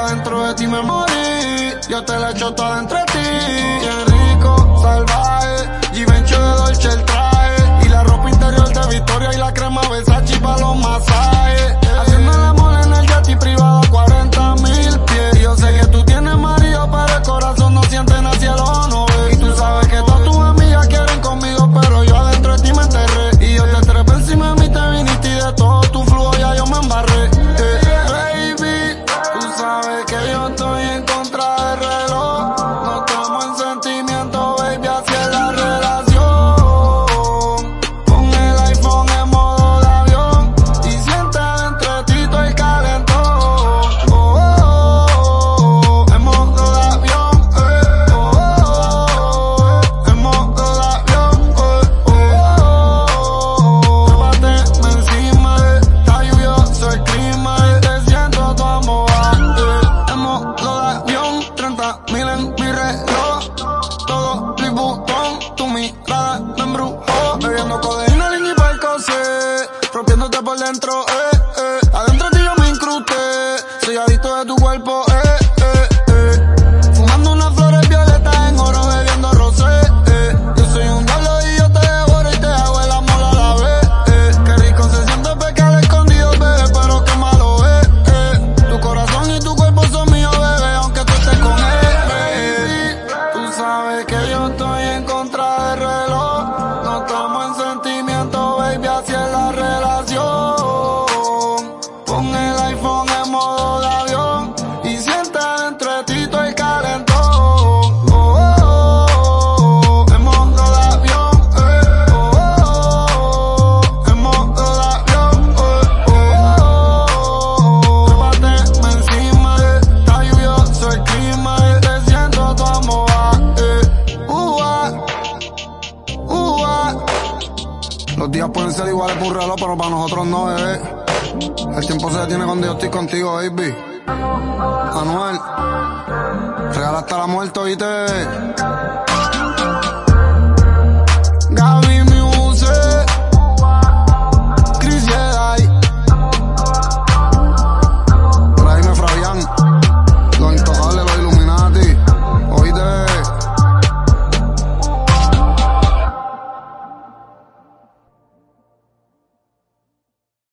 dentro de ti me morí. Yo te la echo toda entre ti. Bien rico, salvaje, Givenchy de Dolce el traje, y la ropa interior de Victoria y la crema Versace pa' los masajes. Haciendo el amor en el jet privado a 40.000 pies. Yo sé que tú tienes marido, pero el corazón no siente nada si el ojo no ve. Y tú sabes que todas tus amigas quieren conmigo, pero yo adentro de ti me enterré. Y yo te trepé encima de mí, te viniste y de todo tu flujo ya yo me embarré. Baby, tú sabes que yo estoy en contra del reloj. No estamos en sentimiento, baby, así es la relación. Pon el iPhone en modo de avión y siente dentro de ti todo el calentón. En modo de avión, en modo de avión, trépate encima, está lluvioso el clima y te siento tu amor. En modo de avión, 30.000 en mi reloj, todo Louis Vuitton, tu mirada me embrujó. Bebiendo codeína, lean y Percocet, rompiéndote por dentro, adentro de ti yo me incrusté, soy adicto de tu cuerpo, fumando unas flores violetas en oro, bebiendo rosé, yo soy un diablo y yo te devoro y te hago el amor a la vez, qué rico se siente pecar escondido, bebé, pero qué malo es, tu corazón y tu cuerpo son míos, bebé, aunque tú estés con él, tú sabes que yo estoy en contra del reloj, no estamos en sentimiento, baby, así es la relación. Pon el iPhone en modo de avión y siente dentro de ti todo el calentón. En modo de avión, en modo de avión, trépate encima, está lluvioso el clima y te siento tu amor. Los días pueden ser iguales por un reloj, pero para nosotros no, bebé. El tiempo se detiene cuando yo estoy contigo, baby. Anuel, regala hasta la muerte, ¿oíste?